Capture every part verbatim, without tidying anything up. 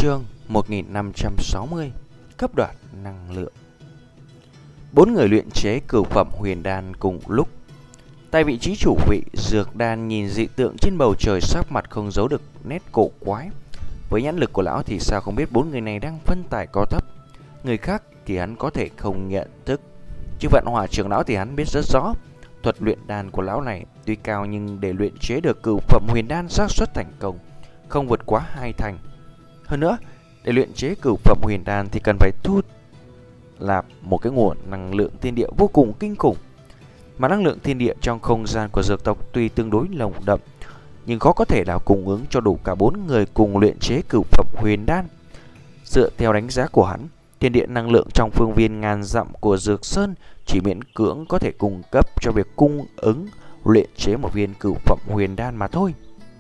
Chương một nghìn năm trăm sáu mươi. Cấp đoạt năng lượng. Bốn người luyện chế cửu phẩm huyền đan cùng lúc. Tại vị trí chủ vị, Dược Đan nhìn dị tượng trên bầu trời, sắc mặt không giấu được nét cổ quái. Với nhãn lực của lão thì sao không biết bốn người này đang phân tài cao thấp. Người khác thì hắn có thể không nhận thức, chứ Vận Hỏa trưởng lão thì hắn biết rất rõ. Thuật luyện đan của lão này tuy cao nhưng để luyện chế được cửu phẩm huyền đan xác suất thành công không vượt quá hai thành. Hơn nữa, để luyện chế cửu phẩm huyền đan thì cần phải thu nạp một cái nguồn năng lượng thiên địa vô cùng kinh khủng. Mà năng lượng thiên địa trong không gian của dược tộc tuy tương đối nồng đậm, nhưng khó có thể nào cung ứng cho đủ cả bốn người cùng luyện chế cửu phẩm huyền đan. Dựa theo đánh giá của hắn, thiên địa năng lượng trong phương viên ngàn dặm của Dược Sơn chỉ miễn cưỡng có thể cung cấp cho việc cung ứng luyện chế một viên cửu phẩm huyền đan mà thôi.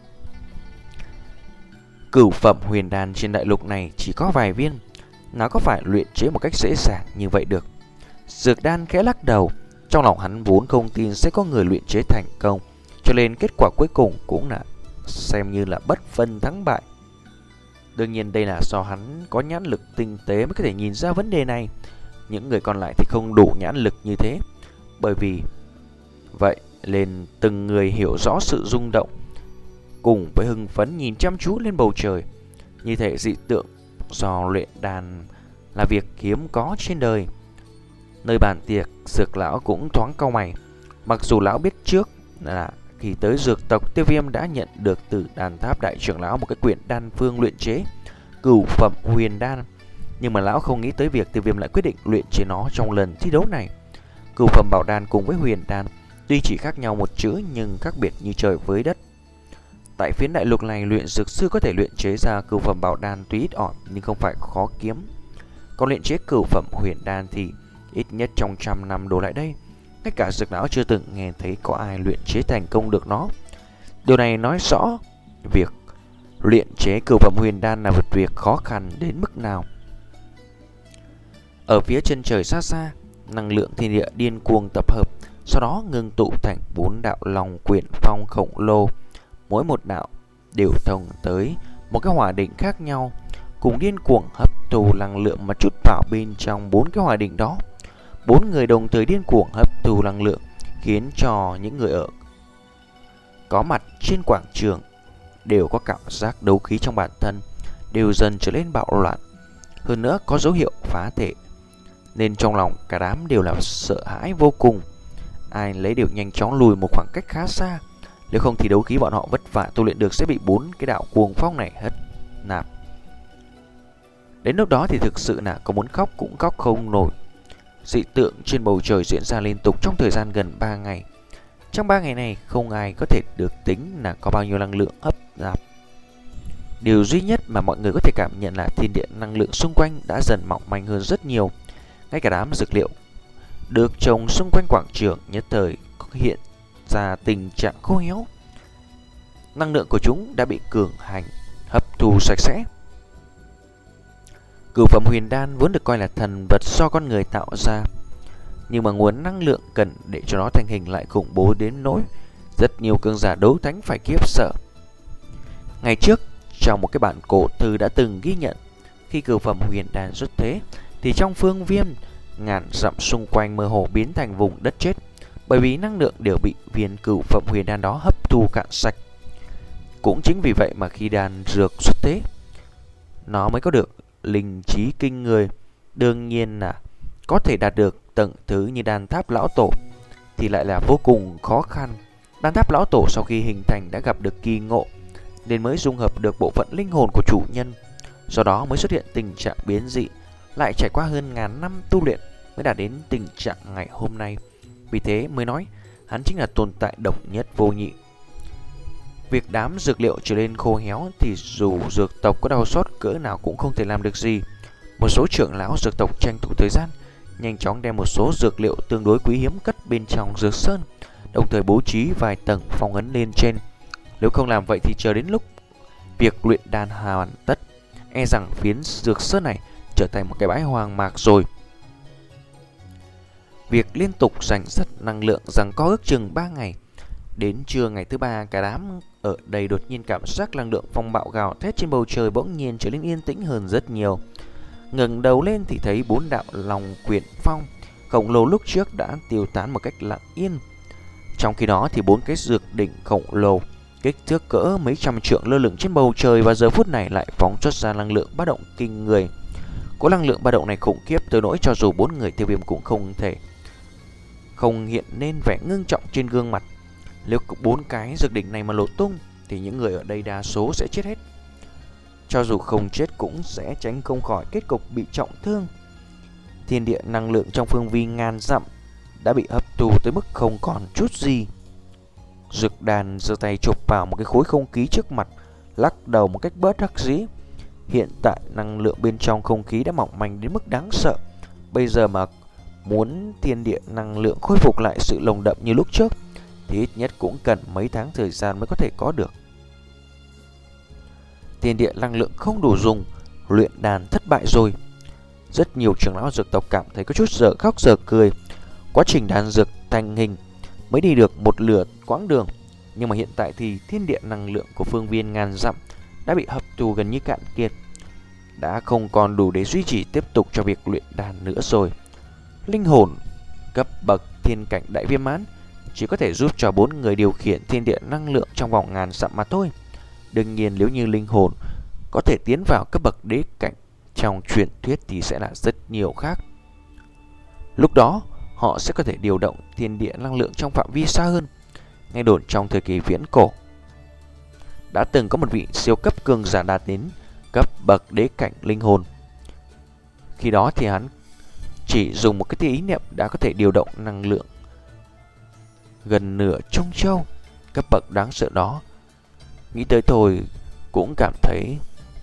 Cửu phẩm huyền đan trên đại lục này chỉ có vài viên, nó có phải luyện chế một cách dễ dàng như vậy được? Dược Đan khẽ lắc đầu, trong lòng hắn vốn không tin sẽ có người luyện chế thành công, cho nên kết quả cuối cùng cũng là xem như là bất phân thắng bại. Đương nhiên đây là do hắn có nhãn lực tinh tế mới có thể nhìn ra vấn đề này. Những người còn lại thì không đủ nhãn lực như thế. Bởi vì vậy nên từng người hiểu rõ sự rung động, cùng với hưng phấn nhìn chăm chú lên bầu trời. Như thể dị tượng do luyện đan là việc hiếm có trên đời. Nơi bàn tiệc, Dược lão cũng thoáng cau mày. Mặc dù lão biết trước là khi tới dược tộc, Tiêu Viêm đã nhận được từ Đan Tháp đại trưởng lão một cái quyển đan phương luyện chế cửu phẩm huyền đan, nhưng mà lão không nghĩ tới việc Tiêu Viêm lại quyết định luyện chế nó trong lần thi đấu này. Cửu phẩm bảo đan cùng với huyền đan tuy chỉ khác nhau một chữ nhưng khác biệt như trời với đất. Tại phiến đại lục này, luyện dược sư có thể luyện chế ra cửu phẩm bảo đan tuy ít ỏi nhưng không phải khó kiếm. Còn luyện chế cửu phẩm huyền đan thì ít nhất trong trăm năm đổ lại đây, ngay cả Dược lão chưa từng nghe thấy có ai luyện chế thành công được nó. Điều này nói rõ việc luyện chế cửu phẩm huyền đan là một việc khó khăn đến mức nào. Ở phía chân trời xa xa, năng lượng thiên địa điên cuồng tập hợp, sau đó ngưng tụ thành bốn đạo long quyển phong khổng lồ. Mỗi một đạo đều thông tới một cái hỏa đỉnh khác nhau, cùng điên cuồng hấp thu năng lượng mà chút vào bên trong bốn cái hỏa đỉnh đó. Bốn người đồng thời điên cuồng hấp thu năng lượng, khiến cho những người ở có mặt trên quảng trường đều có cảm giác đấu khí trong bản thân đều dần trở nên bạo loạn, hơn nữa có dấu hiệu phá thể, nên trong lòng cả đám đều là sợ hãi vô cùng. Ai lấy đều nhanh chóng lùi một khoảng cách khá xa, nếu không thì đấu khí bọn họ vất vả tu luyện được sẽ bị bốn cái đạo cuồng phong này hất nạp. Đến lúc đó thì thực sự là có muốn khóc cũng khóc không nổi. Dị tượng trên bầu trời diễn ra liên tục trong thời gian gần ba ngày. Trong ba ngày này không ai có thể được tính là có bao nhiêu năng lượng hấp nạp. Điều duy nhất mà mọi người có thể cảm nhận là thiên địa năng lượng xung quanh đã dần mỏng manh hơn rất nhiều. Ngay cả đám dược liệu được trồng xung quanh quảng trường nhất thời hiện ra tình trạng khô héo. Năng lượng của chúng đã bị cường hành hấp thu sạch sẽ. Cửu phẩm huyền đan vốn được coi là thần vật do con người tạo ra, nhưng mà nguồn năng lượng cần để cho nó thành hình lại khủng bố đến nỗi rất nhiều cường giả đấu thánh phải kiếp sợ. Ngày trước, trong một cái bản cổ thư đã từng ghi nhận, khi cửu phẩm huyền đan xuất thế thì trong phương viên ngàn dặm xung quanh mơ hồ biến thành vùng đất chết, bởi vì năng lượng đều bị viên cửu phẩm huyền đan đó hấp thu cạn sạch. Cũng chính vì vậy mà khi đan dược xuất thế, nó mới có được linh trí kinh người. Đương nhiên là có thể đạt được tầng thứ như Đan Tháp lão tổ thì lại là vô cùng khó khăn. Đan Tháp lão tổ sau khi hình thành đã gặp được kỳ ngộ, nên mới dung hợp được bộ phận linh hồn của chủ nhân, do đó mới xuất hiện tình trạng biến dị, lại trải qua hơn ngàn năm tu luyện mới đạt đến tình trạng ngày hôm nay. Vì thế mới nói hắn chính là tồn tại độc nhất vô nhị. Việc đám dược liệu trở nên khô héo thì dù dược tộc có đau xót cỡ nào cũng không thể làm được gì. Một số trưởng lão dược tộc tranh thủ thời gian, nhanh chóng đem một số dược liệu tương đối quý hiếm cất bên trong dược sơn, đồng thời bố trí vài tầng phong ấn lên trên. Nếu không làm vậy thì chờ đến lúc việc luyện đan hoàn tất, e rằng phiến dược sơn này trở thành một cái bãi hoang mạc rồi. Việc liên tục giành giật năng lượng rằng có ước chừng ba ngày, Đến trưa ngày thứ ba, cả đám ở đây đột nhiên cảm giác năng lượng phong bạo gào thét trên bầu trời bỗng nhiên trở nên yên tĩnh hơn rất nhiều. Ngẩng đầu lên thì thấy bốn đạo long quyển phong khổng lồ lúc trước đã tiêu tán một cách lặng yên. Trong khi đó thì bốn cái dược đỉnh khổng lồ kích thước cỡ mấy trăm trượng lơ lửng trên bầu trời và giờ phút này lại phóng xuất ra năng lượng ba động kinh người. Có năng lượng ba động này khủng khiếp tới nỗi cho dù bốn người Tiêu Viêm cũng không thể không hiện nên vẻ ngưng trọng trên gương mặt. Nếu bốn cái dược đỉnh này mà nổ tung thì những người ở đây đa số sẽ chết hết. Cho dù không chết cũng sẽ tránh không khỏi kết cục bị trọng thương. Thiên địa năng lượng trong phương vi ngàn dặm đã bị hấp thu tới mức không còn chút gì. Dược đàn giơ tay chụp vào một cái khối không khí trước mặt, lắc đầu một cách bớt đắc dĩ. Hiện tại năng lượng bên trong không khí đã mỏng manh đến mức đáng sợ. Bây giờ mà muốn thiên địa năng lượng khôi phục lại sự lồng đậm như lúc trước thì ít nhất cũng cần mấy tháng thời gian mới có thể có được. Thiên địa năng lượng không đủ dùng, luyện đàn thất bại rồi. Rất nhiều trưởng lão dược tộc cảm thấy có chút giờ khóc giờ cười. Quá trình đan dược thành hình mới đi được một lửa quãng đường, nhưng mà hiện tại thì thiên địa năng lượng của phương viên ngàn dặm đã bị hấp thu gần như cạn kiệt, đã không còn đủ để duy trì tiếp tục cho việc luyện đàn nữa rồi. Linh hồn cấp bậc thiên cảnh đại viên mãn chỉ có thể giúp cho bốn người điều khiển thiên địa năng lượng trong vòng ngàn dặm mà thôi. Đương nhiên nếu như linh hồn có thể tiến vào cấp bậc đế cảnh trong truyền thuyết thì sẽ là rất nhiều khác. Lúc đó họ sẽ có thể điều động thiên địa năng lượng trong phạm vi xa hơn. Nghe đồn trong thời kỳ viễn cổ đã từng có một vị siêu cấp cường giả đạt đến cấp bậc đế cảnh linh hồn. Khi đó thì hắn chỉ dùng một cái tia ý niệm đã có thể điều động năng lượng gần nửa Trung Châu. Cấp bậc đáng sợ đó, nghĩ tới thôi cũng cảm thấy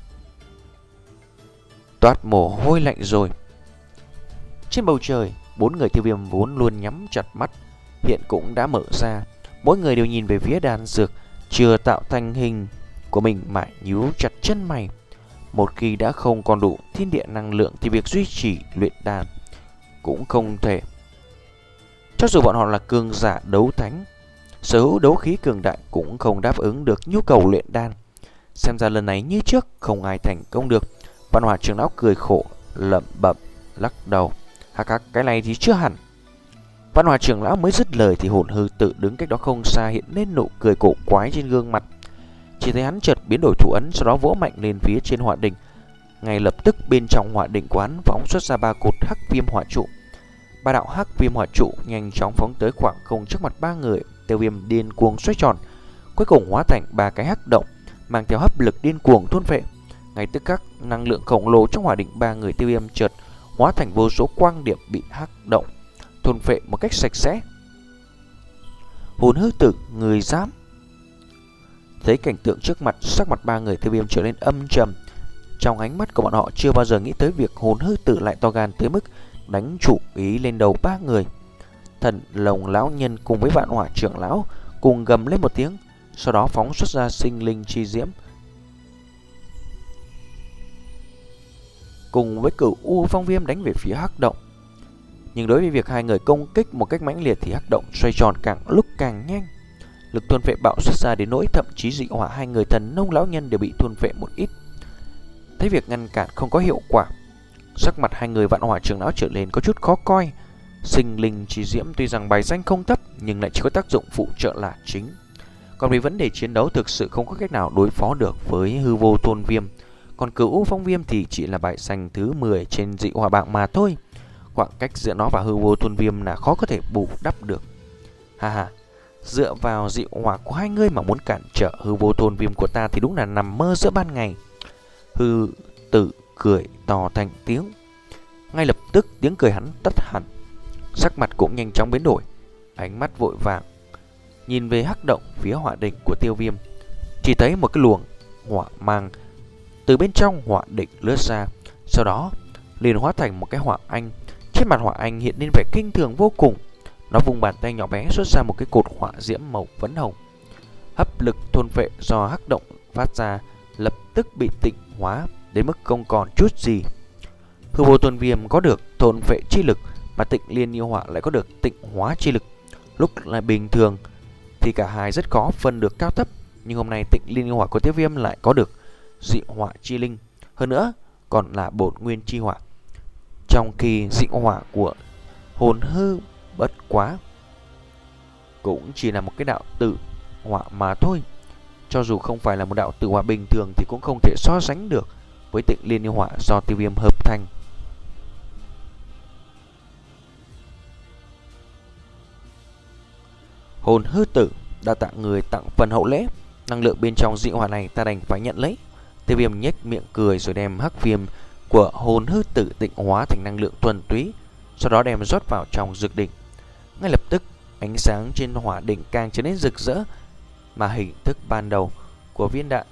toát mồ hôi lạnh rồi. Trên bầu trời, bốn người Tiêu Viêm vốn luôn nhắm chặt mắt hiện cũng đã mở ra. Mỗi người đều nhìn về phía đan dược chưa tạo thành hình của mình mà nhíu chặt chân mày. Một khi đã không còn đủ thiên địa năng lượng thì việc duy trì luyện đan cũng không thể. Cho dù bọn họ là cường giả đấu thánh, sở hữu đấu khí cường đại cũng không đáp ứng được nhu cầu luyện đan. Xem ra lần này như trước không ai thành công được. Văn Hỏa trưởng lão cười khổ lẩm bẩm lắc đầu. Hắc hắc, cái này thì chưa hẳn. Văn Hỏa trưởng lão mới dứt lời thì Hồn Hư Tử đứng cách đó không xa hiện lên nụ cười cổ quái trên gương mặt. Chỉ thấy hắn chợt biến đổi thủ ấn, sau đó vỗ mạnh lên phía trên hỏa đỉnh. Ngay lập tức bên trong hỏa đỉnh của hắn phóng xuất ra ba cột hắc viêm hỏa trụ. Ba đạo hắc viêm hỏa trụ nhanh chóng phóng tới khoảng không trước mặt ba người. Tiêu Viêm điên cuồng xoay tròn, cuối cùng hóa thành ba cái hắc động mang theo hấp lực điên cuồng thôn phệ. Ngay tức khắc năng lượng khổng lồ trong hỏa đỉnh ba người Tiêu Viêm chợt hóa thành vô số quang điểm bị hắc động thôn phệ một cách sạch sẽ. Hồn Hư Tử, người dám? Thấy cảnh tượng trước mặt, sắc mặt ba người Tiêu Viêm trở nên âm trầm. Trong ánh mắt của bọn họ chưa bao giờ nghĩ tới việc Hồn Hư Tử lại to gan tới mức đánh chủ ý lên đầu ba người. Thần Lồng lão nhân cùng với Vạn Hỏa trưởng lão cùng gầm lên một tiếng, sau đó phóng xuất ra sinh linh chi diễm cùng với Cửu U Phong Viêm đánh về phía hắc động. Nhưng đối với việc hai người công kích một cách mãnh liệt thì hắc động xoay tròn càng lúc càng nhanh. Lực thôn phệ bạo xuất ra đến nỗi thậm chí dị hỏa hai người Thần Nông lão nhân đều bị thôn phệ một ít. Thấy việc ngăn cản không có hiệu quả, sắc mặt hai người Vạn Hỏa trưởng lão trở lên có chút khó coi. Sinh linh chi diễm tuy rằng bài danh không thấp nhưng lại chỉ có tác dụng phụ trợ là chính. Còn về vấn đề chiến đấu thực sự không có cách nào đối phó được với hư vô thôn viêm. Còn Cửu Phong Viêm thì chỉ là bài danh thứ mười trên dị hỏa bảng mà thôi. Khoảng cách giữa nó và hư vô thôn viêm là khó có thể bù đắp được. Ha ha, dựa vào dị hỏa của hai người mà muốn cản trở hư vô thôn viêm của ta thì đúng là nằm mơ giữa ban ngày. Hư Tử cười to thành tiếng. Ngay lập tức tiếng cười hắn tắt hẳn, sắc mặt cũng nhanh chóng biến đổi, ánh mắt vội vàng nhìn về hắc động phía hỏa đỉnh của Tiêu Viêm. Chỉ thấy một cái luồng hỏa mang từ bên trong hỏa đỉnh lướt ra, sau đó liền hóa thành một cái hỏa anh. Trên mặt hỏa anh hiện lên vẻ kinh thường vô cùng. Nó vùng bàn tay nhỏ bé xuất ra một cái cột hỏa diễm màu phấn hồng. Hấp lực thôn phệ do hắc động phát ra lập tức bị tịnh hóa đến mức không còn chút gì. Hư vô thôn viêm có được thôn phệ chi lực, mà Tịnh Liên yêu hỏa lại có được tịnh hóa chi lực. Lúc là bình thường thì cả hai rất khó phân được cao thấp. Nhưng hôm nay Tịnh Liên Yêu Hỏa của Tiêu Viêm lại có được dị hỏa chi linh, hơn nữa còn là bổn nguyên chi hỏa, trong khi dị hỏa của hồn hư bất quá cũng chỉ là một cái đạo tử hỏa mà thôi. Cho dù không phải là một đạo tử hỏa bình thường thì cũng không thể so sánh được với Tịnh Liên Yêu Hỏa do Tiêu Viêm hợp thành. Hồn hư tử đã tặng người tặng phần hậu lễ, năng lượng bên trong dị hỏa này ta đành phải nhận lấy. Tiêu Viêm nhếch miệng cười rồi đem hắc viêm của hồn hư tử tịnh hóa thành năng lượng thuần túy, sau đó đem rót vào trong dược đỉnh. Ngay lập tức ánh sáng trên hỏa đỉnh càng trở nên rực rỡ, mà hình thức ban đầu của viên đạn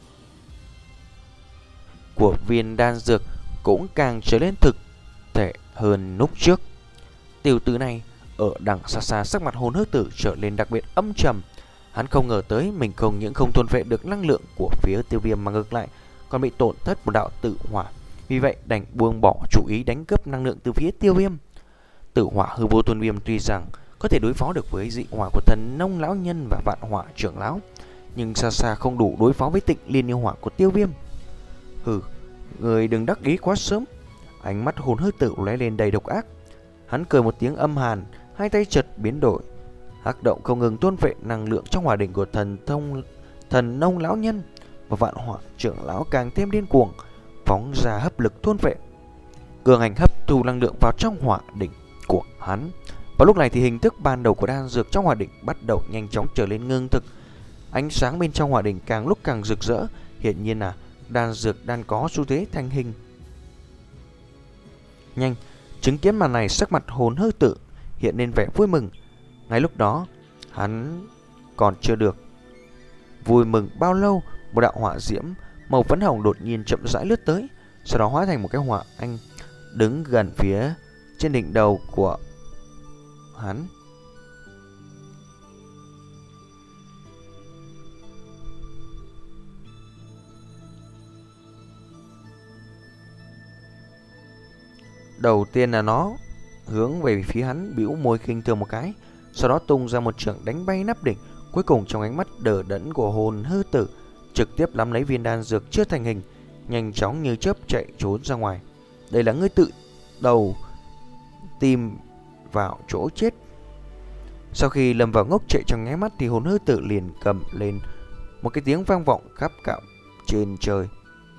của viên đan dược cũng càng trở nên thực thể hơn lúc trước. Tiểu tử này ở đằng xa xa, sắc mặt hồn hư tử trở lên đặc biệt âm trầm. Hắn không ngờ tới mình không những không thôn vệ được năng lượng của phía Tiêu Viêm mà ngược lại còn bị tổn thất một đạo tử hỏa. Vì vậy đành buông bỏ chủ ý đánh cướp năng lượng từ phía Tiêu Viêm. Tử hỏa hư vô tôn viêm tuy rằng có thể đối phó được với dị hỏa của thần nông lão nhân và vạn hỏa trưởng lão, nhưng xa xa không đủ đối phó với Tịnh Liên Yêu Hỏa của Tiêu Viêm. Hừ, người đừng đắc ý quá sớm. Ánh mắt hồn hư tử lóe lên đầy độc ác. Hắn cười một tiếng âm hàn, hai tay chợt biến đổi, hắc động không ngừng tuôn vệ năng lượng trong hỏa đỉnh của thần thông thần nông lão nhân và vạn hỏa trưởng lão càng thêm điên cuồng, phóng ra hấp lực tuôn vệ, cường hành hấp thu năng lượng vào trong hỏa đỉnh của hắn. Và lúc này thì hình thức ban đầu của đan dược trong hỏa đỉnh bắt đầu nhanh chóng trở lên ngưng thực. Ánh sáng bên trong hỏa đỉnh càng lúc càng rực rỡ, hiển nhiên là đan dược đang có xu thế thành hình. Nhanh, chứng kiến màn này, sắc mặt hồn hư tử hiện lên vẻ vui mừng. Ngay lúc đó, hắn còn chưa được vui mừng bao lâu, một đạo hỏa diễm màu phấn hồng đột nhiên chậm rãi lướt tới, sau đó hóa thành một cái hỏa anh đứng gần phía trên đỉnh đầu của hắn. Đầu tiên là nó hướng về phía hắn, bĩu môi khinh thường một cái, sau đó tung ra một chưởng đánh bay nắp đỉnh. Cuối cùng trong ánh mắt đờ đẫn của hồn hư tử, trực tiếp nắm lấy viên đan dược chưa thành hình, nhanh chóng như chớp chạy trốn ra ngoài. Đây là ngươi tự đầu tìm vào chỗ chết. Sau khi lâm vào ngốc chạy trong nháy mắt thì hồn hư tử liền cầm lên một cái tiếng vang vọng khắp cả trên trời.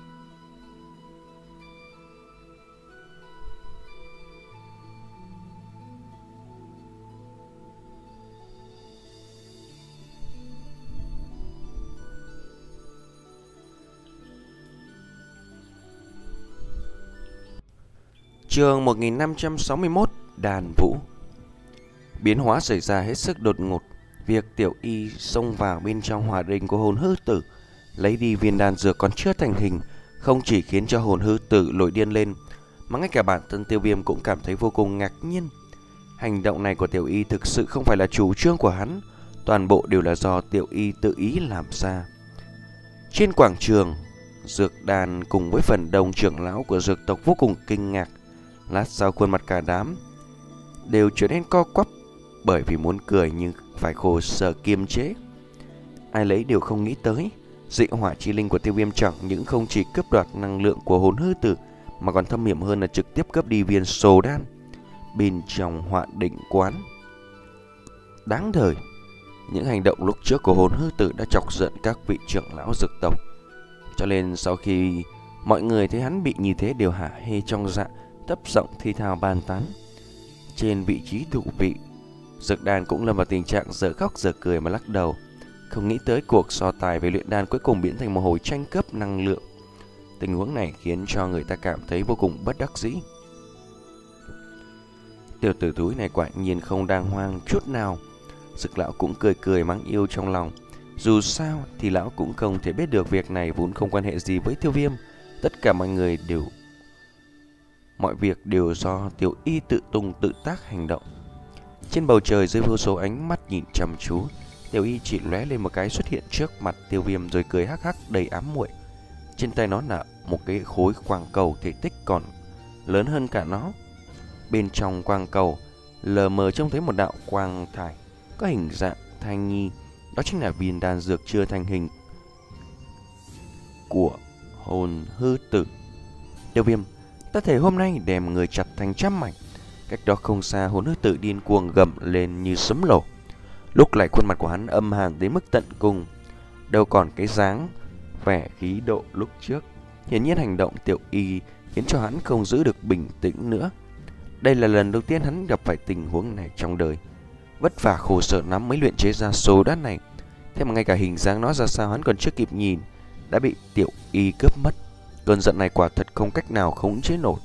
Chương một nghìn năm trăm sáu mươi mốt, Đàn Vũ. Biến hóa xảy ra hết sức đột ngột. Việc Tiểu Y xông vào bên trong hỏa đỉnh của hồn hư tử, lấy đi viên đan dược còn chưa thành hình, không chỉ khiến cho hồn hư tử nổi điên lên, mà ngay cả bản thân Tiêu Viêm cũng cảm thấy vô cùng ngạc nhiên. Hành động này của Tiểu Y thực sự không phải là chủ trương của hắn, toàn bộ đều là do Tiểu Y tự ý làm ra. Trên quảng trường, Dược Đàn cùng với phần đông trưởng lão của dược tộc vô cùng kinh ngạc. Lát sau khuôn mặt cả đám đều trở nên co quắp, bởi vì muốn cười nhưng phải khổ sở kiềm chế. Ai lấy đều không nghĩ tới, dị hỏa chi linh của Tiêu Viêm chẳng những không chỉ cướp đoạt năng lượng của hồn hư tử, mà còn thâm hiểm hơn là trực tiếp cướp đi viên sồ đan bên trong hỏa định quán. Đáng đời, những hành động lúc trước của hồn hư tử đã chọc giận các vị trưởng lão dược tộc, cho nên sau khi mọi người thấy hắn bị như thế đều hả hê trong dạ, thấp giọng thi thào bàn tán. Trên vị trí thụ vị, Dược Đàn cũng lâm vào tình trạng giờ khóc giờ cười mà lắc đầu. Không nghĩ tới cuộc so tài về luyện đan cuối cùng biến thành một hồi tranh cướp năng lượng. Tình huống này khiến cho người ta cảm thấy vô cùng bất đắc dĩ. Tiểu tử túi này quả nhiên không đàng hoàng chút nào. Dược lão cũng cười cười mắng yêu trong lòng. Dù sao thì lão cũng không thể biết được việc này vốn không quan hệ gì với Tiêu Viêm. Tất cả mọi người đều Mọi việc đều do Tiểu Y tự tung tự tác hành động. Trên bầu trời dưới vô số ánh mắt nhìn chăm chú, Tiểu Y chỉ lóe lên một cái xuất hiện trước mặt Tiêu Viêm rồi cười hắc hắc đầy ám muội. Trên tay nó là một cái khối quang cầu thể tích còn lớn hơn cả nó. Bên trong quang cầu lờ mờ trông thấy một đạo quang thải có hình dạng thai nhi. Đó chính là viên đan dược chưa thành hình của hồn hư tử. Tiêu Viêm, ta thể hôm nay đem người chặt thành trăm mảnh. Cách đó không xa, hồn hư tử điên cuồng gầm lên như sấm nổ. Lúc này khuôn mặt của hắn âm hàn đến mức tận cùng, đâu còn cái dáng vẻ khí độ lúc trước. Hiển nhiên hành động Tiểu Y khiến cho hắn không giữ được bình tĩnh nữa. Đây là lần đầu tiên hắn gặp phải tình huống này trong đời. Vất vả khổ sở lắm mới luyện chế ra số đan này, thế mà ngay cả hình dáng nó ra sao hắn còn chưa kịp nhìn đã bị Tiểu Y cướp mất. Cơn giận này quả thật không cách nào khống chế nổi.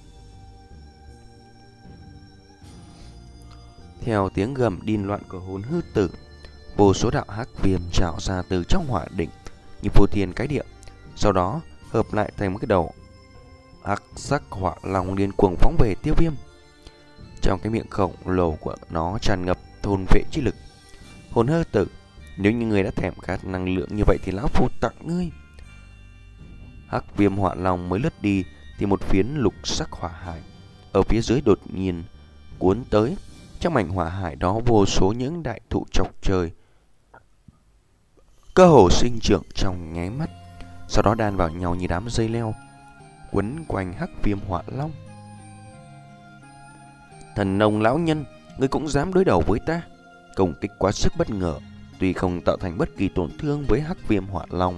Theo tiếng gầm điên loạn của hồn hư tử, vô số đạo hắc viêm trào ra từ trong hỏa đỉnh như phô thiên cái địa, sau đó hợp lại thành một cái đầu hắc sắc hỏa long điên cuồng phóng về Tiêu Viêm. Trong cái miệng khổng lồ của nó tràn ngập thôn vệ chi lực. Hồn hư tử, nếu như người đã thèm khát năng lượng như vậy thì lão phu tặng ngươi. Hắc viêm hỏa long mới lướt đi thì một phiến lục sắc hỏa hải ở phía dưới đột nhiên cuốn tới. Trong mảnh hỏa hải đó vô số những đại thụ chọc trời, cơ hồ sinh trưởng trong nháy mắt, sau đó đan vào nhau như đám dây leo, quấn quanh hắc viêm hỏa long. Thần nông lão nhân, ngươi cũng dám đối đầu với ta? Công kích quá sức bất ngờ, tuy không tạo thành bất kỳ tổn thương với hắc viêm hỏa long,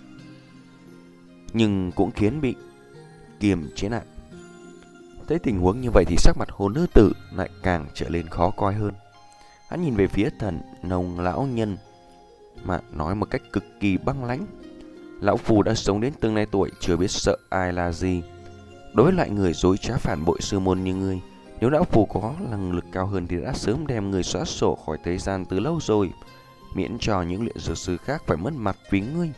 nhưng cũng khiến bị kiềm chế lại. Thấy tình huống như vậy thì sắc mặt hồn hư tử lại càng trở lên khó coi hơn. Hắn nhìn về phía thần nông lão nhân mà nói một cách cực kỳ băng lãnh. Lão phù đã sống đến từng này tuổi, chưa biết sợ ai là gì. Đối với loại người dối trá phản bội sư môn như ngươi, nếu lão phù có năng lực cao hơn thì đã sớm đem người xóa sổ khỏi thế gian từ lâu rồi, miễn cho những luyện dược sư khác phải mất mặt vì ngươi.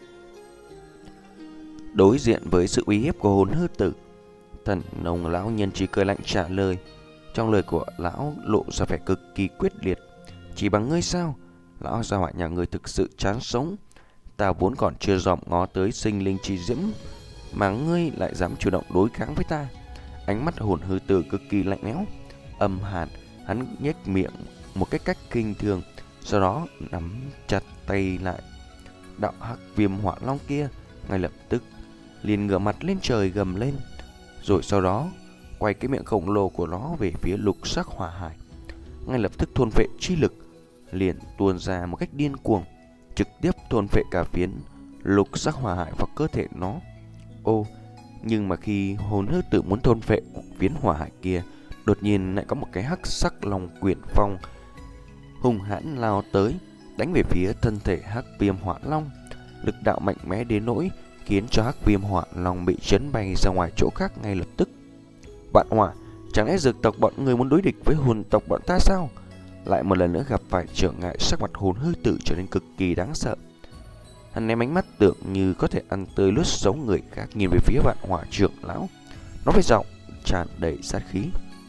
Đối diện với sự uy hiếp của hồn hư tử, thần nông lão nhân chỉ cười lạnh trả lời. Trong lời của lão lộ ra vẻ cực kỳ quyết liệt. Chỉ bằng ngươi sao? Lão gia hỏa nhà ngươi thực sự chán sống. Ta vốn còn chưa dòm ngó tới sinh linh chi diễm, mà ngươi lại dám chủ động đối kháng với ta. Ánh mắt hồn hư tử cực kỳ lạnh lẽo, âm hàn. Hắn nhếch miệng một cái cách kinh thường, sau đó nắm chặt tay lại. Đạo hắc viêm hỏa long kia ngay lập tức liền ngửa mặt lên trời gầm lên, rồi sau đó quay cái miệng khổng lồ của nó về phía lục sắc hỏa hải. Ngay lập tức thôn phệ chi lực liền tuôn ra một cách điên cuồng, trực tiếp thôn phệ cả phiến lục sắc hỏa hải vào cơ thể nó. Ô, nhưng mà khi hồn hư tử muốn thôn phệ phiến hỏa hải kia, đột nhiên lại có một cái hắc sắc long quyển phong hung hãn lao tới, đánh về phía thân thể hắc viêm hỏa long. Lực đạo mạnh mẽ đến nỗi khiến cho hắc viêm hỏa long bị chấn bay ra ngoài chỗ khác ngay lập tức. Vạn Hỏa, chẳng lẽ dược tộc bọn người muốn đối địch với hồn tộc bọn ta sao? Lại một lần nữa gặp phải trở ngại, sắc mặt hồn hư tử trở nên cực kỳ đáng sợ. Hắn ném ánh mắt tưởng như có thể ăn tươi nuốt sống người khác, nhìn về phía Vạn Hỏa trưởng lão, nói với giọng tràn đầy sát khí.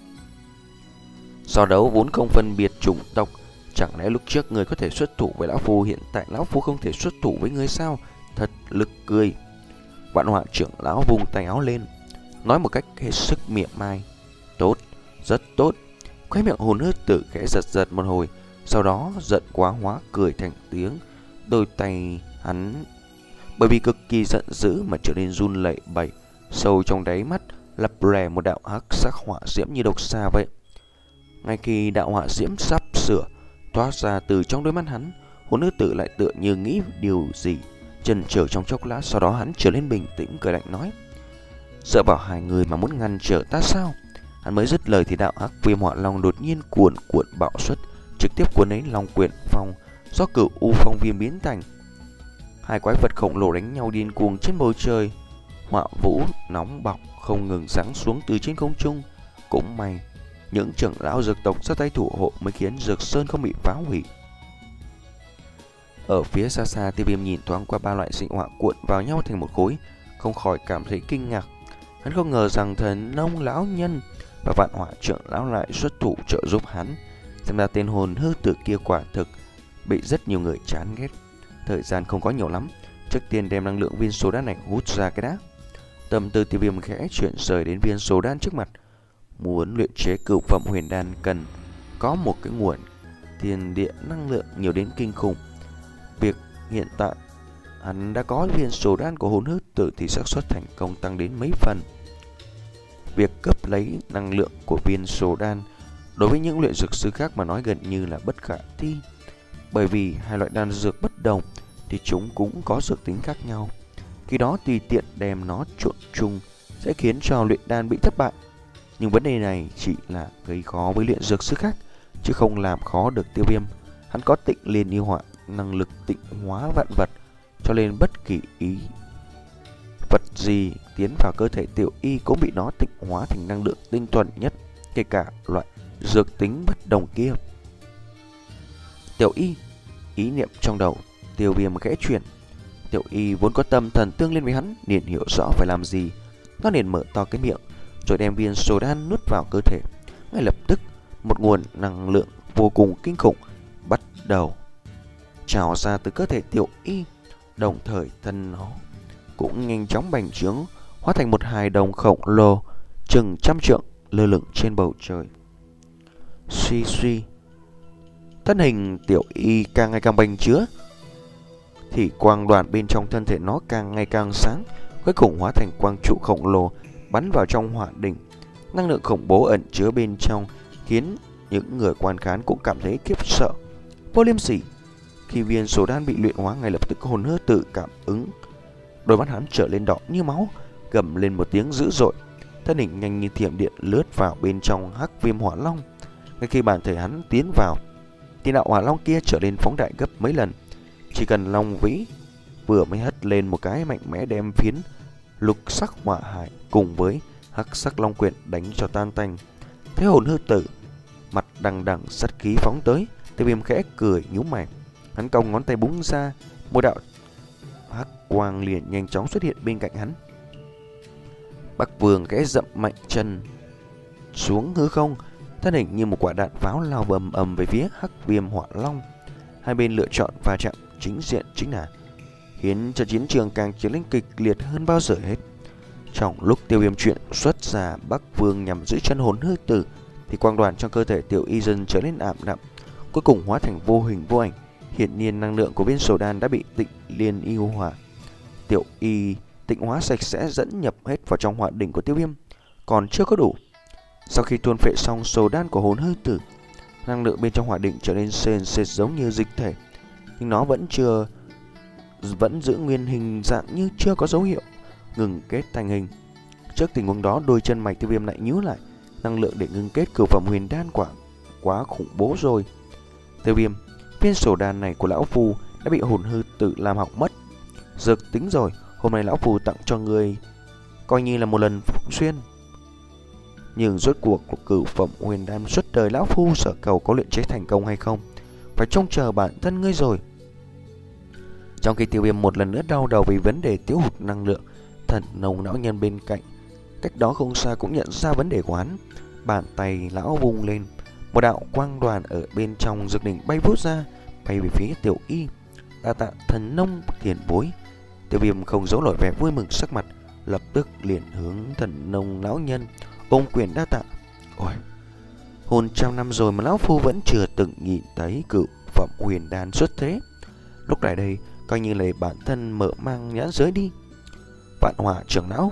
So đấu vốn không phân biệt chủng tộc, chẳng lẽ lúc trước người có thể xuất thủ với lão phu, hiện tại lão phu không thể xuất thủ với người sao? Thật lực cười. Vạn Hỏa trưởng lão vung tay áo lên, nói một cách hết sức mỉa mai. Tốt, rất tốt. Khóe miệng hồn hư tử khẽ giật giật một hồi, sau đó giận quá hóa cười thành tiếng. Đôi tay hắn bởi vì cực kỳ giận dữ mà trở nên run lẩy bẩy, sâu trong đáy mắt lập lòe một đạo hắc sắc hỏa diễm như độc xa vậy. Ngay khi đạo hỏa diễm sắp sửa thoát ra từ trong đôi mắt hắn, hồn hư tử lại tựa như nghĩ điều gì, chần chờ trong chốc lát, sau đó hắn trở lên bình tĩnh cười lạnh nói: sợ bảo hai người mà muốn ngăn trở ta sao? Hắn mới dứt lời thì đạo hắc viêm hỏa long đột nhiên cuồn cuộn bạo xuất, trực tiếp cuốn lấy long quyển phong do cửu u phong viêm biến thành. Hai quái vật khổng lồ đánh nhau điên cuồng trên bầu trời, hỏa vũ nóng bỏng không ngừng giáng xuống từ trên không trung. Cũng may những trưởng lão dược tộc ra tay thủ hộ mới khiến dược sơn không bị phá hủy. Ở phía xa xa, Tiêu Viêm nhìn thoáng qua ba loại sinh hỏa cuộn vào nhau thành một khối, không khỏi cảm thấy kinh ngạc. Hắn không ngờ rằng thần nông lão nhân và Vạn Hỏa trưởng lão lại xuất thủ trợ giúp hắn. Xem ra tên hồn hư tử kia quả thực bị rất nhiều người chán ghét. Thời gian không có nhiều lắm, trước tiên đem năng lượng viên số đan này hút ra cái đã. Tâm tư Tiêu Viêm khẽ chuyển rời đến viên số đan trước mặt. Muốn luyện chế cửu phẩm huyền đan cần có một cái nguồn thiên địa năng lượng nhiều đến kinh khủng. Việc hiện tại hắn đã có viên sổ đan của hồn hư tử thì xác suất thành công tăng đến mấy phần. Việc cấp lấy năng lượng của viên sổ đan đối với những luyện dược sư khác mà nói gần như là bất khả thi, bởi vì hai loại đan dược bất đồng thì chúng cũng có dược tính khác nhau. Khi đó tùy tiện đem nó trộn chung sẽ khiến cho luyện đan bị thất bại. Nhưng vấn đề này chỉ là gây khó với luyện dược sư khác, chứ không làm khó được Tiêu Viêm. Hắn có Tịnh Liên Yêu Hỏa, năng lực tịnh hóa vạn vật, cho nên bất kỳ ý vật gì tiến vào cơ thể Tiểu Y cũng bị nó tịnh hóa thành năng lượng tinh thuần nhất, kể cả loại dược tính bất đồng kia. Tiểu Y, ý niệm trong đầu Tiêu Viêm khẽ chuyển. Tiểu Y vốn có tâm thần tương liên với hắn, liền hiểu rõ phải làm gì. Nó liền mở to cái miệng, rồi đem viên sổ đan nuốt vào cơ thể. Ngay lập tức, một nguồn năng lượng vô cùng kinh khủng bắt đầu trào ra từ cơ thể Tiểu Y, đồng thời thân nó cũng nhanh chóng bành trướng, hóa thành một hài đồng khổng lồ chừng trăm trượng lơ lửng trên bầu trời. Suy suy, thân hình Tiểu Y càng ngày càng bành trướng, thì quang đoàn bên trong thân thể nó càng ngày càng sáng, cuối cùng hóa thành quang trụ khổng lồ bắn vào trong hỏa đỉnh. Năng lượng khủng bố ẩn chứa bên trong khiến những người quan khán cũng cảm thấy khiếp sợ. Vô Liêm Sỉ, khi viên sổ đan bị luyện hóa, ngay lập tức hồn hư tự cảm ứng, đôi mắt hắn trở lên đỏ như máu, gầm lên một tiếng dữ dội, thân hình nhanh như thiểm điện lướt vào bên trong hắc viêm hỏa long. Ngay khi bản thể hắn tiến vào, thì đạo hỏa long kia trở lên phóng đại gấp mấy lần. Chỉ cần long vĩ vừa mới hất lên một cái mạnh mẽ, đem phiến lục sắc hỏa hải cùng với hắc sắc long quyển đánh cho tan tành. Thế hồn hư tử mặt đằng đằng sát khí phóng tới, Tiêu Viêm khẽ cười nhíu mày, hắn cong ngón tay búng ra, một đạo hắc quang liền nhanh chóng xuất hiện bên cạnh hắn. Bắc Vương khẽ dậm mạnh chân xuống hư không, thân hình như một quả đạn pháo lao bầm ầm về phía hắc viêm hỏa long. Hai bên lựa chọn va chạm chính diện chính là khiến cho chiến trường càng trở nên kịch liệt hơn bao giờ hết. Trong lúc Tiêu Viêm chuyện xuất ra Bắc Vương nhằm giữ chân hồn hư tử, thì quang đoàn trong cơ thể Tiểu Y dần trở nên ảm đạm, cuối cùng hóa thành vô hình vô ảnh. Hiển nhiên năng lượng của viên sổ đan đã bị Tịnh Liên Yêu Hỏa Tiểu Y tịnh hóa sạch sẽ, dẫn nhập hết vào trong hỏa đỉnh của Tiêu Viêm. Còn chưa có đủ. Sau khi tuôn phệ xong sổ đan của hồn hư tử, năng lượng bên trong hỏa đỉnh trở nên sền sệt giống như dịch thể, nhưng nó vẫn chưa vẫn giữ nguyên hình dạng như chưa có dấu hiệu ngừng kết thành hình. Trước tình huống đó, đôi chân mày Tiêu Viêm lại nhíu lại. Năng lượng để ngưng kết cửu phẩm huyền đan quả quá khủng bố rồi. Tiêu Viêm, viên sổ đan này của lão phu đã bị hồn hư tử làm hỏng mất. Dược tính rồi, hôm nay lão phu tặng cho ngươi coi như là một lần phúc xuyên. Nhưng rốt cuộc của cửu phẩm huyền đan suốt đời lão phu sở cầu có luyện chế thành công hay không, phải trông chờ bản thân ngươi rồi. Trong khi Tiêu Viêm một lần nữa đau đầu vì vấn đề thiếu hụt năng lượng, Thần Nông lão nhân bên cạnh cách đó không xa cũng nhận ra vấn đề của hắn. Bàn tay lão vung lên, một đạo quang đoàn ở bên trong dược đỉnh bay vút ra, bay về phía Tiểu Y. Đa tạ Thần Nông tiền bối. Tiêu Viêm không giấu nổi vẻ vui mừng sắc mặt, lập tức liền hướng Thần Nông lão nhân ôm quyền đa tạ. Ôi, hơn trăm năm rồi mà lão phu vẫn chưa từng nhìn thấy cửu phẩm huyền đan xuất thế. Lúc này đây coi như là bản thân mở mang nhãn giới đi. Vạn Hỏa trưởng lão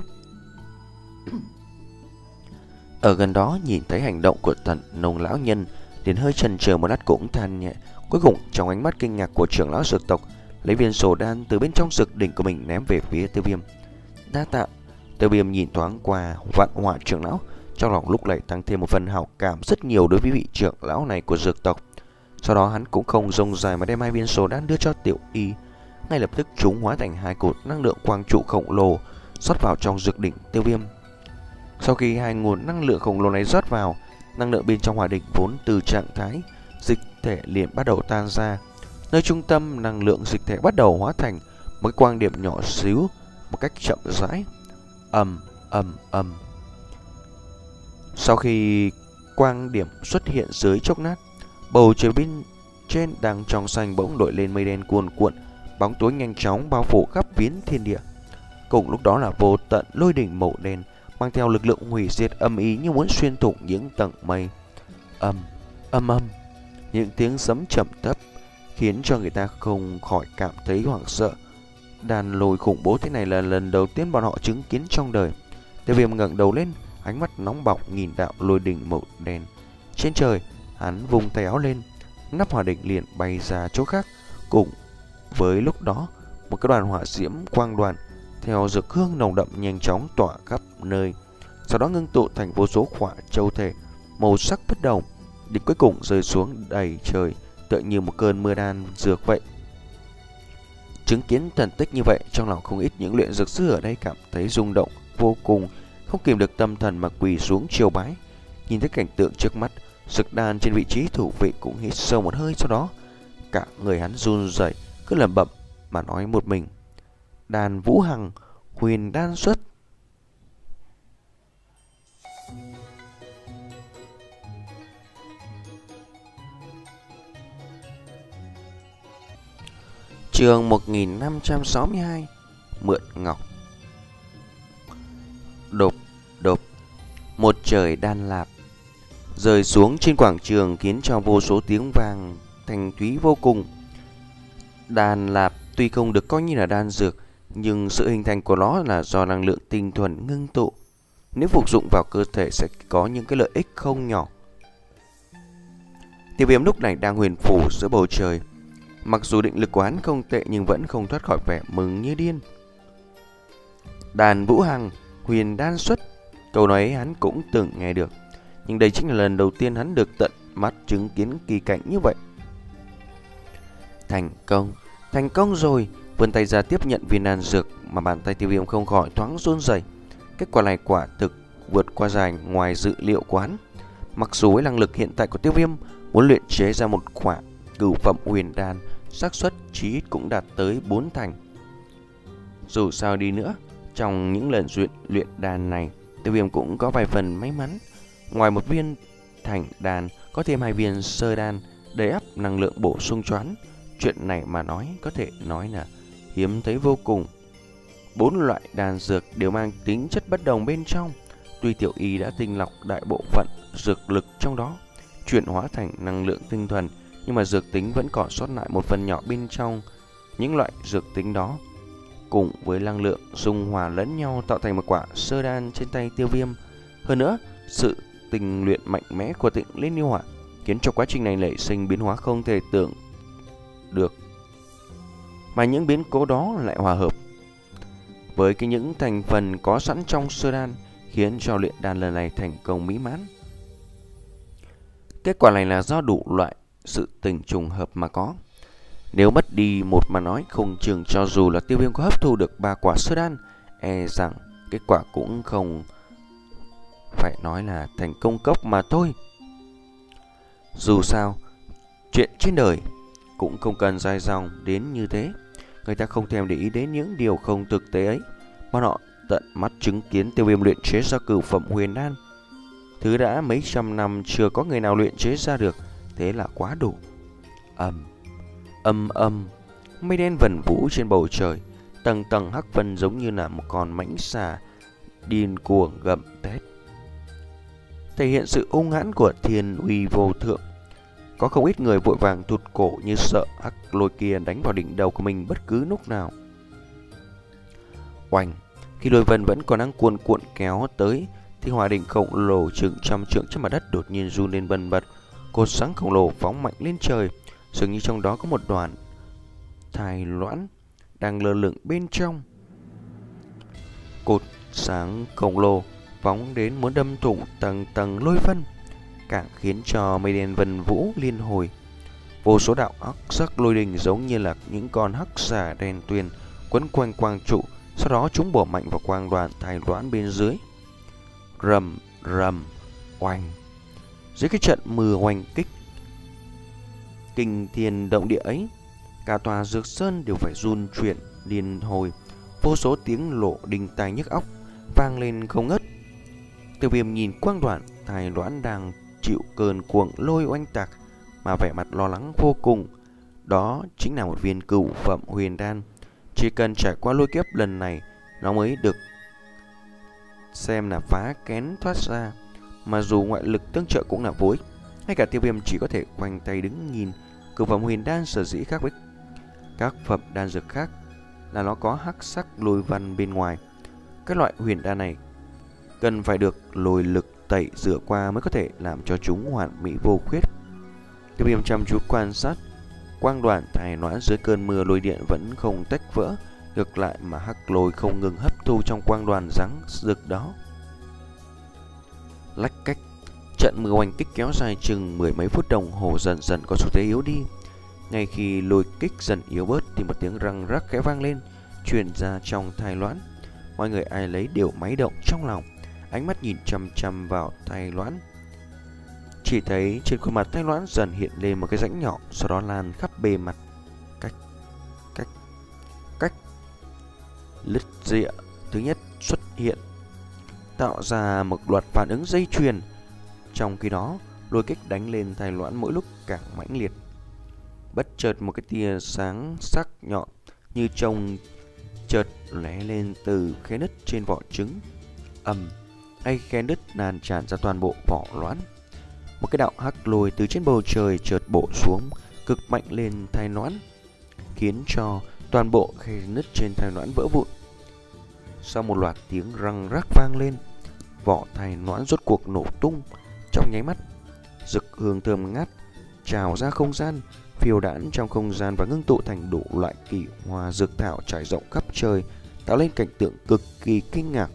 ở gần đó nhìn thấy hành động của Thần Nông lão nhân, liền hơi chần chờ một lát cũng than nhẹ. Cuối cùng trong ánh mắt kinh ngạc của trưởng lão dược tộc, lấy viên sổ đan từ bên trong dược đỉnh của mình ném về phía Tiêu Viêm. Đa tạ. Tiêu Viêm nhìn thoáng qua Vạn Hỏa trưởng lão, trong lòng lúc này tăng thêm một phần hảo cảm rất nhiều đối với vị trưởng lão này của dược tộc. Sau đó hắn cũng không rông dài mà đem hai viên sổ đan đưa cho Tiểu Y. Ngay lập tức chúng hóa thành hai cột năng lượng quang trụ khổng lồ rót vào trong dược đỉnh Tiêu Viêm. Sau khi hai nguồn năng lượng khổng lồ này rót vào, năng lượng bên trong hỏa đỉnh vốn từ trạng thái dịch thể liền bắt đầu tan ra. Nơi trung tâm năng lượng dịch thể bắt đầu hóa thành một cái quang điểm nhỏ xíu một cách chậm rãi. Ầm ầm ầm. Sau khi quang điểm xuất hiện dưới chốc nát, bầu trời bên trên đang trong xanh bỗng nổi lên mây đen cuồn cuộn, bóng tối nhanh chóng bao phủ khắp phiến thiên địa. Cùng lúc đó là vô tận lôi đỉnh màu đen mang theo lực lượng hủy diệt âm ý như muốn xuyên thủng những tầng mây. Âm âm âm. những tiếng sấm trầm thấp khiến cho người ta không khỏi cảm thấy hoảng sợ. Đàn lôi khủng bố thế này là lần đầu tiên bọn họ chứng kiến trong đời. Tiêu Viêm ngẩng đầu lên, ánh mắt nóng bỏng nhìn đạo lôi đỉnh màu đen trên trời. Hắn vung tay áo lên, nắp hỏa đỉnh liền bay ra chỗ khác. Cùng với lúc đó, một cái đoàn hỏa diễm quang đoàn theo dược hương nồng đậm nhanh chóng tỏa khắp nơi, sau đó ngưng tụ thành vô số quả châu thể màu sắc bất đồng, đến cuối cùng rơi xuống đầy trời, tựa như một cơn mưa đan dược vậy. Chứng kiến thần tích như vậy, trong lòng không ít những luyện dược sư ở đây cảm thấy rung động vô cùng, không kìm được tâm thần mà quỳ xuống triều bái. Nhìn thấy cảnh tượng trước mắt, Dực Đan trên vị trí thủ vị cũng hít sâu một hơi, sau đó cả người hắn run rẩy, cứ lẩm bẩm mà nói một mình: Đan Vũ Hằng, huyền đan xuất. Chương một nghìn năm trăm sáu mươi hai, Mượn Ngọc. Đột đột, một trời đan lạp rơi xuống trên quảng trường, khiến cho vô số tiếng vang thanh thúy vô cùng. Đan lạp tuy không được coi như là đan dược, nhưng sự hình thành của nó là do năng lượng tinh thuần ngưng tụ. Nếu phục dụng vào cơ thể sẽ có những cái lợi ích không nhỏ. Tiêu Viêm lúc này đang huyền phù giữa bầu trời. Mặc dù định lực của hắn không tệ nhưng vẫn không thoát khỏi vẻ mừng như điên. Đan Vũ Hằng, huyền đan xuất. Câu nói ấy hắn cũng từng nghe được, nhưng đây chính là lần đầu tiên hắn được tận mắt chứng kiến kỳ cảnh như vậy. Thành công, thành công rồi. Vươn tay ra tiếp nhận viên đan dược, mà bàn tay Tiêu Viêm không khỏi thoáng run rẩy. Kết quả này quả thực vượt qua dài ngoài dự liệu của hắn. Mặc dù với năng lực hiện tại của Tiêu Viêm, muốn luyện chế ra một quả cửu phẩm huyền đan, xác suất chí ít cũng đạt tới bốn thành. Dù sao đi nữa, trong những lần luyện luyện đan này, Tiêu Viêm cũng có vài phần may mắn. Ngoài một viên thành đan, có thêm hai viên sơ đan để ắp năng lượng bổ sung cho hắn. Chuyện này mà nói có thể nói là hiếm thấy vô cùng. Bốn loại đan dược đều mang tính chất bất đồng bên trong. Tuy tiểu y đã tinh lọc đại bộ phận dược lực trong đó, chuyển hóa thành năng lượng tinh thuần, nhưng mà dược tính vẫn còn sót lại một phần nhỏ bên trong. Những loại dược tính đó cùng với năng lượng dung hòa lẫn nhau tạo thành một quả sơ đan trên tay Tiêu Viêm. Hơn nữa, sự tình luyện mạnh mẽ của Tịnh Liên Yêu Hỏa khiến cho quá trình này nảy sinh biến hóa không thể tưởng được, mà những biến cố đó lại hòa hợp với cái những thành phần có sẵn trong sơ đan, khiến cho luyện đan lần này thành công mỹ mãn. Kết quả này là do đủ loại sự tình trùng hợp mà có. Nếu mất đi một mà nói, không chừng cho dù là Tiêu Viêm có hấp thu được ba quả sơ đan, e rằng kết quả cũng không phải nói là thành công cốc mà thôi. Dù sao, chuyện trên đời cũng không cần dài dòng đến như thế. Người ta không thèm để ý đến những điều không thực tế ấy. Bọn họ tận mắt chứng kiến Tiêu Viêm luyện chế ra cửu phẩm huyền đan, thứ đã mấy trăm năm chưa có người nào luyện chế ra được. Thế là quá đủ. Ầm âm âm, mây đen vần vũ trên bầu trời, tầng tầng hắc vân giống như là một con mãnh xà điên cuồng gầm thét, thể hiện sự hung hãn của thiên uy vô thượng. Có không ít người vội vàng thụt cổ như sợ hắc lôi kia đánh vào đỉnh đầu của mình bất cứ lúc nào. Oanh, khi lôi vân vẫn còn đang cuồn cuộn kéo tới, thì hỏa đỉnh khổng lồ chừng trăm trượng trên mặt đất đột nhiên run lên bần bật. Cột sáng khổng lồ phóng mạnh lên trời, dường như trong đó có một đoàn thai loãng đang lơ lửng bên trong. Cột sáng khổng lồ phóng đến muốn đâm thủng tầng tầng lôi vân, càng khiến cho mây đen vần vũ liên hồi. Vô số đạo hắc sắc lôi đình giống như là những con hắc xà đen tuyền quấn quanh quang trụ, sau đó chúng bổ mạnh vào quang đoàn thai loãng bên dưới. Rầm rầm oanh, dưới cái trận mưa oanh kích kinh thiên động địa ấy, cả tòa dược sơn đều phải run chuyển liên hồi. Vô số tiếng lộ đinh tai nhức óc vang lên không ngớt. Tiêu Viêm nhìn quang đoàn thai loãng đang chịu cơn cuồng lôi oanh tạc mà vẻ mặt lo lắng vô cùng. Đó chính là một viên cửu phẩm huyền đan. Chỉ cần trải qua lôi kiếp lần này, nó mới được xem là phá kén thoát ra, mà dù ngoại lực tương trợ cũng là vô ích. Ngay cả Tiêu Viêm chỉ có thể khoanh tay đứng nhìn. Cửu phẩm huyền đan sở dĩ khác với các phẩm đan dược khác là nó có hắc sắc lôi văn bên ngoài. Các loại huyền đan này cần phải được lôi lực tẩy rửa qua mới có thể làm cho chúng hoàn mỹ vô khuyết. Tiêu Viêm chăm chú quan sát, quang đoàn thải noãn dưới cơn mưa lôi điện vẫn không tách vỡ, ngược lại mà hắc lôi không ngừng hấp thu trong quang đoàn rắn rực đó. Lách cách, trận mưa oanh kích kéo dài chừng mười mấy phút đồng hồ dần dần có xu thế yếu đi. Ngay khi lôi kích dần yếu bớt thì một tiếng răng rắc khẽ vang lên, truyền ra trong thai loãn. Mọi người ai lấy đều máy động trong lòng, ánh mắt nhìn chăm chăm vào thai loãn. Chỉ thấy trên khuôn mặt thai loãn dần hiện lên một cái rãnh nhỏ, sau đó lan khắp bề mặt. Cách, cách, cách. Lứt rịa thứ nhất xuất hiện, tạo ra một loạt phản ứng dây chuyền. Trong khi đó, lôi kích đánh lên thai loãn mỗi lúc càng mãnh liệt. Bất chợt một cái tia sáng sắc nhọn như trông chợt lóe lên từ khe nứt trên vỏ trứng. Ầm, ngay khe nứt lan tràn ra toàn bộ vỏ loãn. Một cái đạo hắc lôi từ trên bầu trời chợt bổ xuống, cực mạnh lên thai loãn, khiến cho toàn bộ khe nứt trên thai loãn vỡ vụn. Sau một loạt tiếng răng rắc vang lên, vỏ thai loãn rốt cuộc nổ tung. Trong nháy mắt, dực hương thơm ngát trào ra không gian, phiêu đãng trong không gian và ngưng tụ thành đủ loại kỳ hoa dược thảo trải rộng khắp trời, tạo lên cảnh tượng cực kỳ kinh ngạc.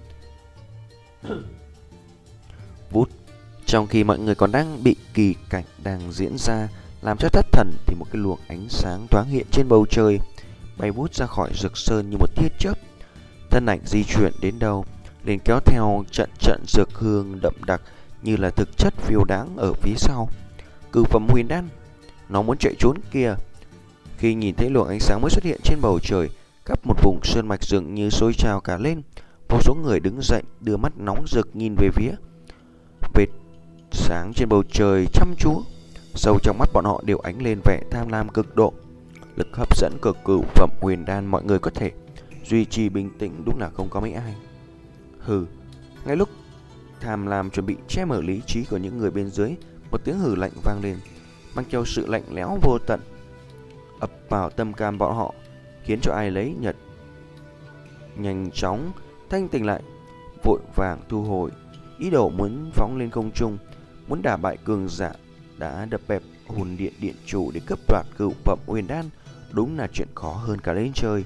Vút, trong khi mọi người còn đang bị kỳ cảnh đang diễn ra làm cho thất thần, thì một cái luồng ánh sáng thoáng hiện trên bầu trời, bay vút ra khỏi rực sơn như một tia chớp. Thân ảnh di chuyển đến đâu liền kéo theo trận trận dược hương đậm đặc như là thực chất phiêu đáng ở phía sau. Cửu phẩm huyền đan, nó muốn chạy trốn kìa. Khi nhìn thấy luồng ánh sáng mới xuất hiện trên bầu trời, khắp một vùng sơn mạch dường như sôi trào cả lên. Vô số người đứng dậy, đưa mắt nóng rực nhìn về phía vệt sáng trên bầu trời chăm chú. Sâu trong mắt bọn họ đều ánh lên vẻ tham lam cực độ. Lực hấp dẫn của cửu phẩm huyền đan mọi người có thể duy trì bình tĩnh đúng là không có mấy ai. Hừ, ngay lúc tham lam chuẩn bị che mở lý trí của những người bên dưới, một tiếng hừ lạnh vang lên, mang theo sự lạnh lẽo vô tận ập vào tâm can bọn họ, khiến cho ai lấy nhật nhanh chóng thanh tỉnh lại, vội vàng thu hồi ý đồ muốn phóng lên không trung, muốn đả bại cường giả đã đập bẹp hồn điện điện chủ để cướp đoạt cửu phẩm huyền đan. Đúng là chuyện khó hơn cả lên trời.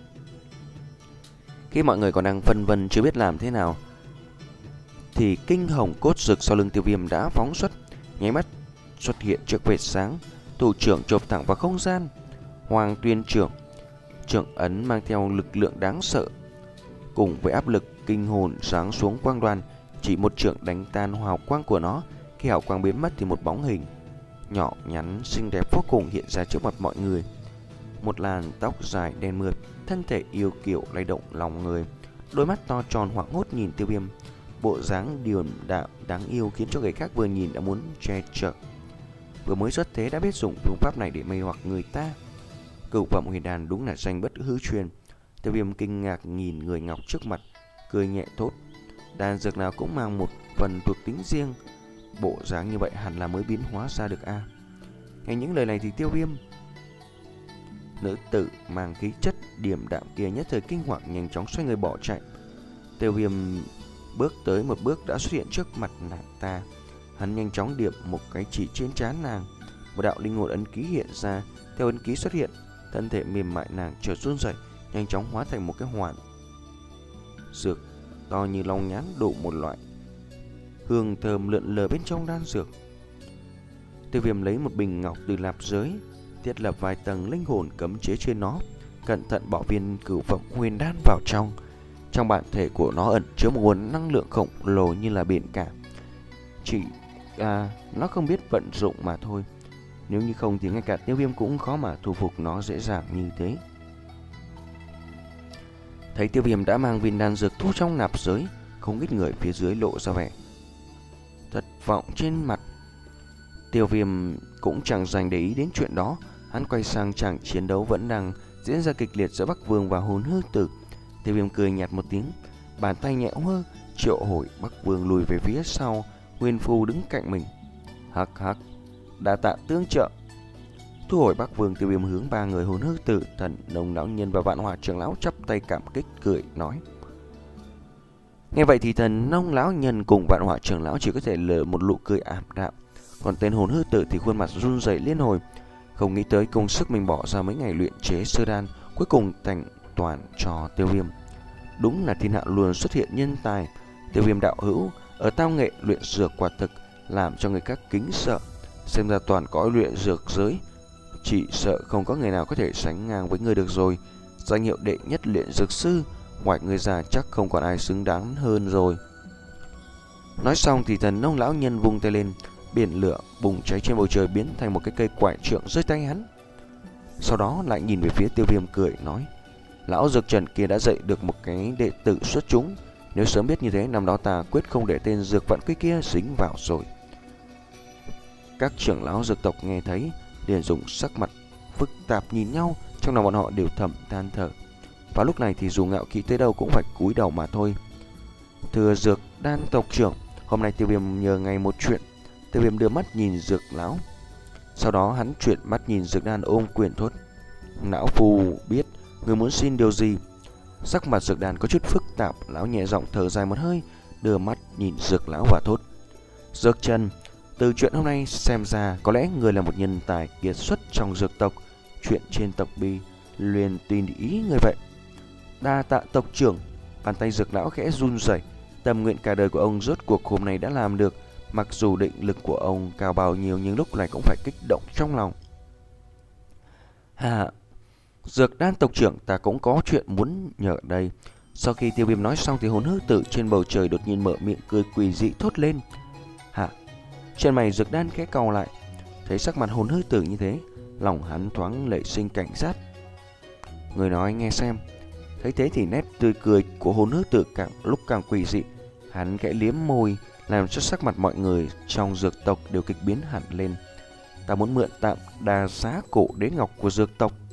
Khi mọi người còn đang phân vân chưa biết làm thế nào, thì kinh hồng cốt rực sau lưng Tiêu Viêm đã phóng xuất, nháy mắt xuất hiện trước vệt sáng, thủ trưởng chộp thẳng vào không gian. Hoàng Tuyên trưởng, trưởng ấn mang theo lực lượng đáng sợ, cùng với áp lực kinh hồn sáng xuống quang đoàn, chỉ một trưởng đánh tan hào quang của nó. Khi hào quang biến mất thì một bóng hình nhỏ nhắn xinh đẹp vô cùng hiện ra trước mặt mọi người. Một làn tóc dài đen mượt, thân thể yêu kiều lay động lòng người, đôi mắt to tròn hoảng hốt nhìn Tiêu Viêm, bộ dáng điềm đạm đáng yêu khiến cho người khác vừa nhìn đã muốn che chở. Vừa mới xuất thế đã biết dùng phương pháp này để mê hoặc người ta. Cửu phẩm huyền đan đúng là danh bất hư truyền. Tiêu Viêm kinh ngạc nhìn người ngọc trước mặt, cười nhẹ thốt: đan dược nào cũng mang một phần thuộc tính riêng, bộ dáng như vậy hẳn là mới biến hóa ra được a. À. Nghe những lời này thì Tiêu Viêm, nữ tử mang khí chất điềm đạm kia nhất thời kinh hoàng, nhanh chóng xoay người bỏ chạy. Tiêu Viêm bước tới một bước đã xuất hiện trước mặt nàng ta. Hắn nhanh chóng điểm một cái chỉ trên trán nàng, một đạo linh hồn ấn ký hiện ra. Theo ấn ký xuất hiện, thân thể mềm mại nàng chợt run rẩy, nhanh chóng hóa thành một cái hoàn dược to như long nhãn, đủ một loại hương thơm lượn lờ bên trong đan dược. Tiêu Viêm lấy một bình ngọc từ lạp giới, thiết lập vài tầng linh hồn cấm chế trên nó, cẩn thận bỏ viên cửu phẩm huyền đan vào trong. Trong bản thể của nó ẩn chứa một nguồn năng lượng khổng lồ như là biển cả, chỉ à, nó không biết vận dụng mà thôi. Nếu như không thì ngay cả Tiêu Viêm cũng khó mà thu phục nó dễ dàng như thế. Thấy Tiêu Viêm đã mang viên đan dược thu trong nạp giới, không ít người phía dưới lộ ra vẻ thất vọng trên mặt. Tiêu Viêm cũng chẳng dành để ý đến chuyện đó. Hắn quay sang chàng chiến đấu vẫn đang diễn ra kịch liệt giữa Bắc Vương và Hồn Hư Tử. Tiêu Viêm cười nhạt một tiếng, bàn tay nhẹ hơ triệu hồi Bắc Vương lùi về phía sau. Nguyên Phu đứng cạnh mình, Hắc hắc, đa tạ tương trợ. Thu hồi Bắc Vương, Tiêu Viêm hướng ba người Hồn Hư Tử, Thần Nông lão nhân và Vạn Hỏa trưởng lão chắp tay cảm kích cười nói. Nghe vậy thì Thần Nông lão nhân cùng Vạn Hỏa trưởng lão chỉ có thể lờ một nụ cười ảm đạm, còn tên Hồn Hư Tử thì khuôn mặt run rẩy liên hồi, không nghĩ tới công sức mình bỏ ra mấy ngày luyện chế sơ đan cuối cùng thành toàn cho Tiêu Viêm. Đúng là thiên hạ luôn xuất hiện nhân tài. Tiêu Viêm đạo hữu ở tao nghệ luyện dược quả thực làm cho người khác kính sợ. Xem ra toàn cõi luyện dược giới chỉ sợ không có người nào có thể sánh ngang với người được rồi. Danh hiệu đệ nhất luyện dược sư, ngoài người già chắc không còn ai xứng đáng hơn rồi. Nói xong thì Thần Nông lão nhân vung tay lên, biển lửa bùng cháy trên bầu trời biến thành một cái cây quải trượng rơi tay hắn. Sau đó lại nhìn về phía Tiêu Viêm cười nói, lão dược trần kia đã dạy được một cái đệ tử xuất chúng. Nếu sớm biết như thế, năm đó ta quyết không để tên dược vận quy kia dính vào rồi. Các trưởng lão dược tộc nghe thấy liền dùng sắc mặt phức tạp nhìn nhau, trong lòng bọn họ đều thầm than thở. Và lúc này thì dù ngạo kỹ tới đâu cũng phải cúi đầu mà thôi. Thưa dược đan tộc trưởng, hôm nay Tiêu Viêm nhờ ngày một chuyện. Tiêu Viêm đưa mắt nhìn dược lão, sau đó hắn chuyển mắt nhìn dược đan ôm quyền thốt, lão phu biết người muốn xin điều gì. Sắc mặt dược đan có chút phức tạp, lão nhẹ giọng thở dài một hơi, đưa mắt nhìn dược lão và thốt, dược trần, từ chuyện hôm nay xem ra có lẽ người là một nhân tài kiệt xuất trong dược tộc. Chuyện trên tộc bi liền tin ý người vậy. Đa tạ tộc trưởng. Bàn tay dược lão khẽ run rẩy. Tâm nguyện cả đời của ông rốt cuộc hôm nay đã làm được. Mặc dù định lực của ông cao bao nhiêu nhưng lúc này cũng phải kích động trong lòng. Hà, dược đan tộc trưởng, ta cũng có chuyện muốn nhờ đây. Sau khi Tiêu Viêm nói xong thì Hồn Hư Tử trên bầu trời đột nhiên mở miệng cười quỷ dị thốt lên. Hả? Trên mày dược đan khẽ cau lại, thấy sắc mặt Hồn Hư Tử như thế, lòng hắn thoáng nảy sinh cảnh giác. Người nói nghe xem. Thấy thế thì nét tươi cười của Hồn Hư Tử càng lúc càng quỷ dị. Hắn khẽ liếm môi, làm cho sắc mặt mọi người trong dược tộc đều kịch biến hẳn lên. Ta muốn mượn tạm đà giá cổ đế ngọc của dược tộc.